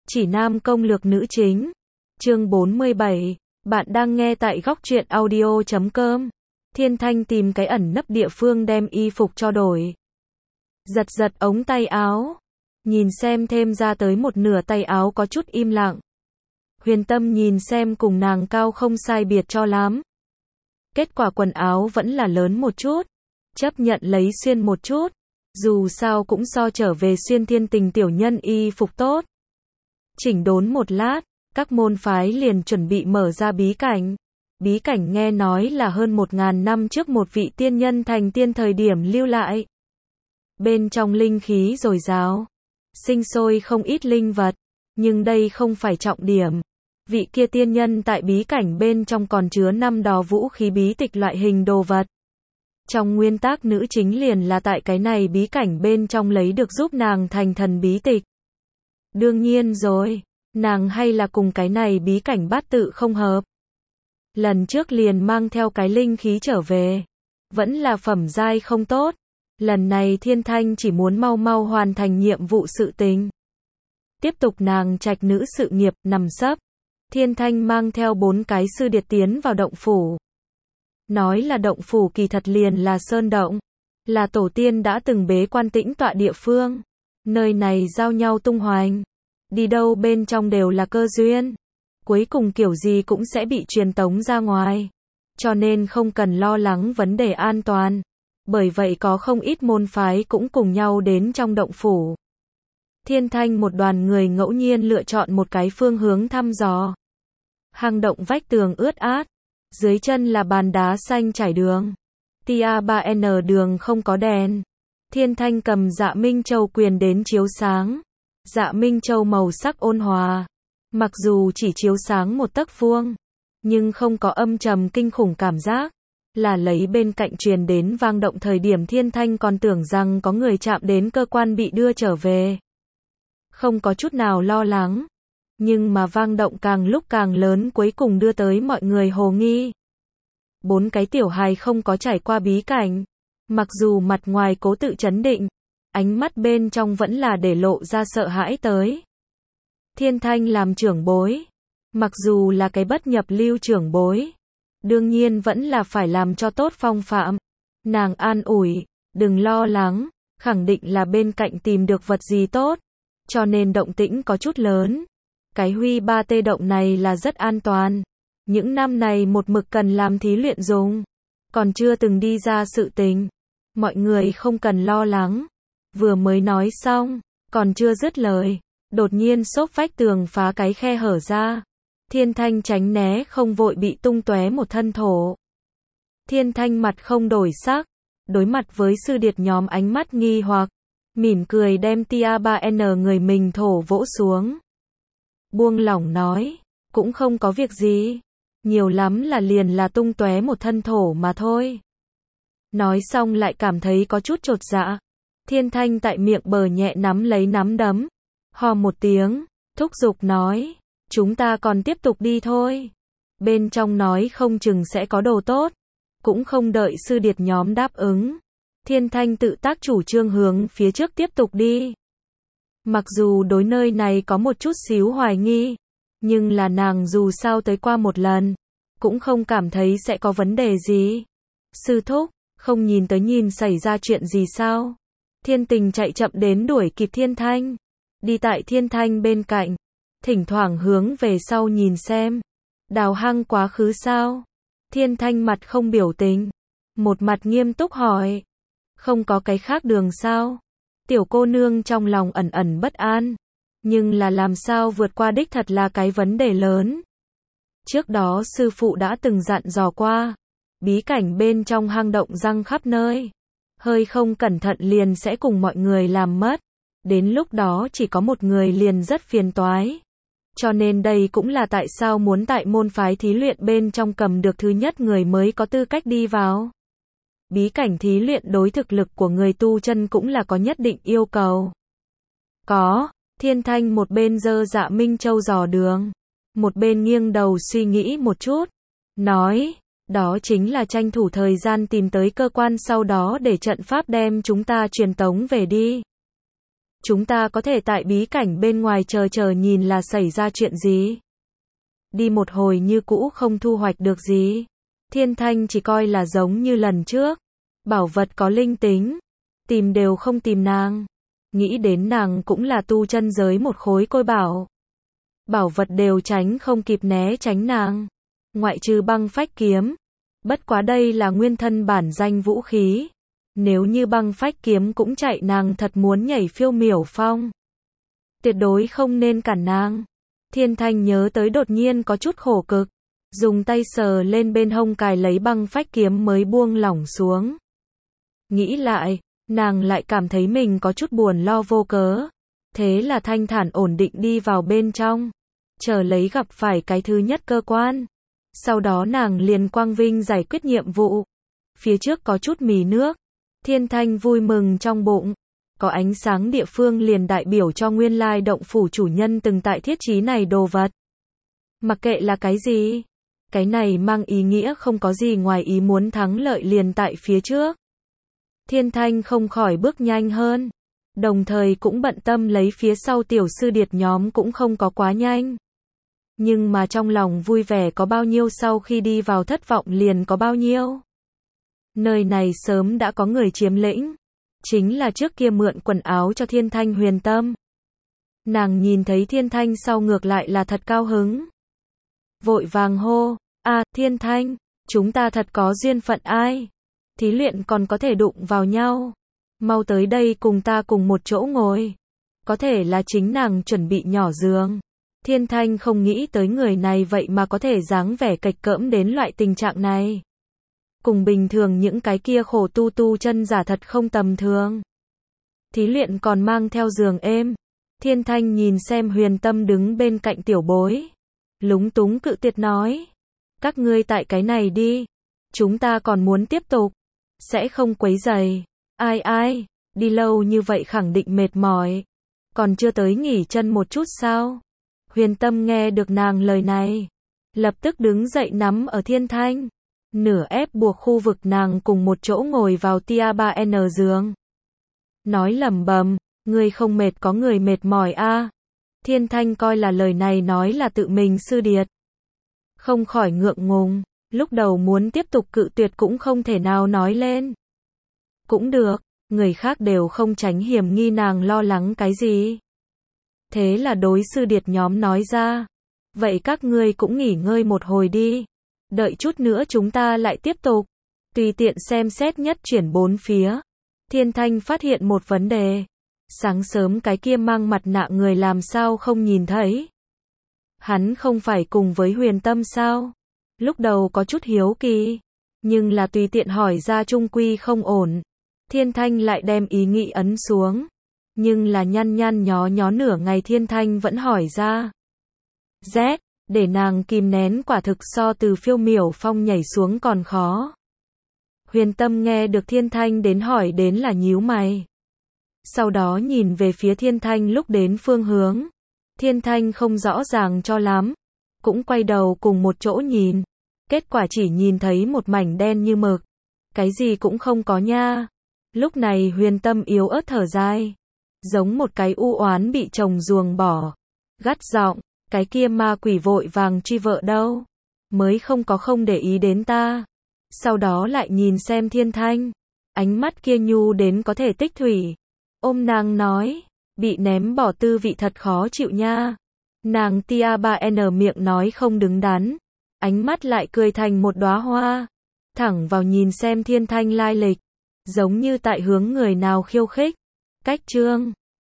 Chỉ nam công lược nữ chính. Chương 47. Bạn đang nghe tại góc truyện audio.com. Thiên Thanh tìm cái ẩn nấp địa phương đem y phục cho đổi. Giật giật ống tay áo. Nhìn xem thêm ra tới một nửa tay áo có chút im lặng. Huyền Tâm nhìn xem cùng nàng cao không sai biệt cho lắm. Kết quả quần áo vẫn là lớn một chút. Chấp nhận lấy xuyên một chút. Dù sao cũng so trở về xuyên Thiên Tình tiểu nhân y phục tốt. Chỉnh đốn một lát, các môn phái liền chuẩn bị mở ra bí cảnh. Bí cảnh nghe nói là hơn 1000 năm trước một vị tiên nhân thành tiên thời điểm lưu lại. Bên trong linh khí dồi dào, sinh sôi không ít linh vật, nhưng đây không phải trọng điểm. Vị kia tiên nhân tại bí cảnh bên trong còn chứa năm đó vũ khí bí tịch loại hình đồ vật. Trong nguyên tắc nữ chính liền là tại cái này bí cảnh bên trong lấy được giúp nàng thành thần bí tịch. Đương nhiên rồi, nàng hay là cùng cái này bí cảnh bát tự không hợp. Lần trước liền mang theo cái linh khí trở về, vẫn là phẩm giai không tốt. Lần này Thiên Thanh chỉ muốn mau mau hoàn thành nhiệm vụ sự tình. Tiếp tục nàng trạch nữ sự nghiệp nằm sấp. Thiên Thanh mang theo 4 cái sư điệt tiến vào động phủ. Nói là động phủ kỳ thật liền là sơn động. Là tổ tiên đã từng bế quan tĩnh tọa địa phương. Nơi này giao nhau tung hoành. Đi đâu bên trong đều là cơ duyên. Cuối cùng kiểu gì cũng sẽ bị truyền tống ra ngoài. Cho nên không cần lo lắng vấn đề an toàn. Bởi vậy có không ít môn phái cũng cùng nhau đến trong động phủ. Thiên Thanh một đoàn người ngẫu nhiên lựa chọn một cái phương hướng thăm dò. Hang động vách tường ướt át. Dưới chân là bàn đá xanh trải đường. Tia 3N đường không có đèn. Thiên Thanh cầm Dạ Minh Châu quyền đến chiếu sáng. Dạ Minh Châu màu sắc ôn hòa. Mặc dù chỉ chiếu sáng một tấc vuông, nhưng không có âm trầm kinh khủng cảm giác. Là lấy bên cạnh truyền đến vang động thời điểm Thiên Thanh còn tưởng rằng có người chạm đến cơ quan bị đưa trở về. Không có chút nào lo lắng. Nhưng mà vang động càng lúc càng lớn cuối cùng đưa tới mọi người hồ nghi. 4 cái tiểu hài không có trải qua bí cảnh. Mặc dù mặt ngoài cố tự trấn định, ánh mắt bên trong vẫn là để lộ ra sợ hãi tới. Thiên Thanh làm trưởng bối. Mặc dù là cái bất nhập lưu trưởng bối. Đương nhiên vẫn là phải làm cho tốt phong phạm. Nàng an ủi, đừng lo lắng, khẳng định là bên cạnh tìm được vật gì tốt. Cho nên động tĩnh có chút lớn. Cái Huy 3T động này là rất an toàn. Những năm này một mực cần làm thí luyện dùng. Còn chưa từng đi ra sự tình. Mọi người không cần lo lắng. Vừa mới nói xong, còn chưa dứt lời. Đột nhiên xốp vách tường phá cái khe hở ra. Thiên Thanh tránh né không vội bị tung tóe một thân thổ. Thiên Thanh mặt không đổi sắc. Đối mặt với sư điệt nhóm ánh mắt nghi hoặc. Mỉm cười đem Tia 3N người mình thổ vỗ xuống. Buông lỏng nói. Cũng không có việc gì. Nhiều lắm là liền là tung tóe một thân thổ mà thôi. Nói xong lại cảm thấy có chút chột dạ. Thiên Thanh tại miệng bờ nhẹ nắm lấy nắm đấm. Hò một tiếng, thúc giục nói. Chúng ta còn tiếp tục đi thôi. Bên trong nói không chừng sẽ có đồ tốt. Cũng không đợi sư điệt nhóm đáp ứng. Thiên Thanh tự tác chủ trương hướng phía trước tiếp tục đi. Mặc dù đối nơi này có một chút xíu hoài nghi. Nhưng là nàng dù sao tới qua một lần. Cũng không cảm thấy sẽ có vấn đề gì. Sư thúc, không nhìn tới nhìn xảy ra chuyện gì sao? Thiên Tình chạy chậm đến đuổi kịp Thiên Thanh. Đi tại Thiên Thanh bên cạnh. Thỉnh thoảng hướng về sau nhìn xem. Đào hang quá khứ sao? Thiên Thanh mặt không biểu tình. Một mặt nghiêm túc hỏi. Không có cái khác đường sao? Tiểu cô nương trong lòng ẩn ẩn bất an. Nhưng là làm sao vượt qua đích thật là cái vấn đề lớn. Trước đó sư phụ đã từng dặn dò qua. Bí cảnh bên trong hang động răng khắp nơi. Hơi không cẩn thận liền sẽ cùng mọi người làm mất. Đến lúc đó chỉ có một người liền rất phiền toái. Cho nên đây cũng là tại sao muốn tại môn phái thí luyện bên trong cầm được thứ nhất người mới có tư cách đi vào. Bí cảnh thí luyện đối thực lực của người tu chân cũng là có nhất định yêu cầu. Có, Thiên Thanh một bên giơ Dạ Minh Châu dò đường. Một bên nghiêng đầu suy nghĩ một chút. Nói, đó chính là tranh thủ thời gian tìm tới cơ quan sau đó để trận pháp đem chúng ta truyền tống về đi. Chúng ta có thể tại bí cảnh bên ngoài chờ nhìn là xảy ra chuyện gì. Đi một hồi như cũ không thu hoạch được gì. Thiên Thanh chỉ coi là giống như lần trước. Bảo vật có linh tính. Tìm đều không tìm nàng. Nghĩ đến nàng cũng là tu chân giới một khối côi bảo. Bảo vật đều tránh không kịp né tránh nàng. Ngoại trừ băng phách kiếm. Bất quá đây là nguyên thân bản danh vũ khí. Nếu như băng phách kiếm cũng chạy nàng thật muốn nhảy phiêu miểu phong. Tuyệt đối không nên cản nàng. Thiên Thanh nhớ tới đột nhiên có chút khổ cực. Dùng tay sờ lên bên hông cài lấy băng phách kiếm mới buông lỏng xuống. Nghĩ lại, nàng lại cảm thấy mình có chút buồn lo vô cớ. Thế là thanh thản ổn định đi vào bên trong. Chờ lấy gặp phải cái thứ nhất cơ quan. Sau đó nàng liền quang vinh giải quyết nhiệm vụ. Phía trước có chút mì nước. Thiên Thanh vui mừng trong bụng. Có ánh sáng địa phương liền đại biểu cho nguyên lai động phủ chủ nhân từng tại thiết trí này đồ vật. Mặc kệ là cái gì. Cái này mang ý nghĩa không có gì ngoài ý muốn thắng lợi liền tại phía trước. Thiên Thanh không khỏi bước nhanh hơn. Đồng thời cũng bận tâm lấy phía sau tiểu sư điệt nhóm cũng không có quá nhanh. Nhưng mà trong lòng vui vẻ có bao nhiêu sau khi đi vào thất vọng liền có bao nhiêu. Nơi này sớm đã có người chiếm lĩnh. Chính là trước kia mượn quần áo cho Thiên Thanh Huyền Tâm. Nàng nhìn thấy Thiên Thanh sau ngược lại là thật cao hứng. Vội vàng hô, Thiên Thanh, chúng ta thật có duyên phận ai. Thí luyện còn có thể đụng vào nhau. Mau tới đây cùng ta cùng một chỗ ngồi. Có thể là chính nàng chuẩn bị nhỏ giường. Thiên Thanh không nghĩ tới người này vậy mà có thể dáng vẻ kệch cỡm đến loại tình trạng này. Cùng bình thường những cái kia khổ tu chân giả thật không tầm thường. Thí luyện còn mang theo giường êm. Thiên Thanh nhìn xem Huyền Tâm đứng bên cạnh tiểu bối. Lúng túng cự tuyệt nói. Các ngươi tại cái này đi. Chúng ta còn muốn tiếp tục. Sẽ không quấy rầy. Ai, đi lâu như vậy khẳng định mệt mỏi. Còn chưa tới nghỉ chân một chút sao? Huyền Tâm nghe được nàng lời này. Lập tức đứng dậy nắm ở Thiên Thanh. Nửa ép buộc khu vực nàng cùng một chỗ ngồi vào tia 3N giường. Nói lẩm bẩm, ngươi không mệt có người mệt mỏi a. Thiên Thanh coi là lời này nói là tự mình sư điệt. Không khỏi ngượng ngùng, lúc đầu muốn tiếp tục cự tuyệt cũng không thể nào nói lên. Cũng được, người khác đều không tránh hiểm nghi nàng lo lắng cái gì. Thế là đối sư điệt nhóm nói ra. Vậy các ngươi cũng nghỉ ngơi một hồi đi. Đợi chút nữa chúng ta lại tiếp tục. Tùy tiện xem xét nhất chuyển bốn phía. Thiên Thanh phát hiện một vấn đề. Sáng sớm cái kia mang mặt nạ người làm sao không nhìn thấy. Hắn không phải cùng với Huyền Tâm sao? Lúc đầu có chút hiếu kỳ. Nhưng là tùy tiện hỏi ra trung quy không ổn. Thiên Thanh lại đem ý nghĩ ấn xuống. Nhưng là nhăn nhó nửa ngày Thiên Thanh vẫn hỏi ra. Z, để nàng kìm nén quả thực so từ phiêu miểu phong nhảy xuống còn khó. Huyền Tâm nghe được Thiên Thanh đến hỏi đến là nhíu mày. Sau đó nhìn về phía Thiên Thanh lúc đến phương hướng. Thiên Thanh không rõ ràng cho lắm. Cũng quay đầu cùng một chỗ nhìn. Kết quả chỉ nhìn thấy một mảnh đen như mực. Cái gì cũng không có nha. Lúc này Huyền Tâm yếu ớt thở dài. Giống một cái u oán bị chồng ruồng bỏ. Gắt giọng, cái kia ma quỷ vội vàng truy vợ đâu. Mới không để ý đến ta. Sau đó lại nhìn xem Thiên Thanh. Ánh mắt kia nhu đến có thể tích thủy. Ôm nàng nói, bị ném bỏ tư vị thật khó chịu nha. Nàng tia 3N miệng nói không đứng đắn. Ánh mắt lại cười thành một đóa hoa. Thẳng vào nhìn xem Thiên Thanh lai lịch. Giống như tại hướng người nào khiêu khích. Cách chương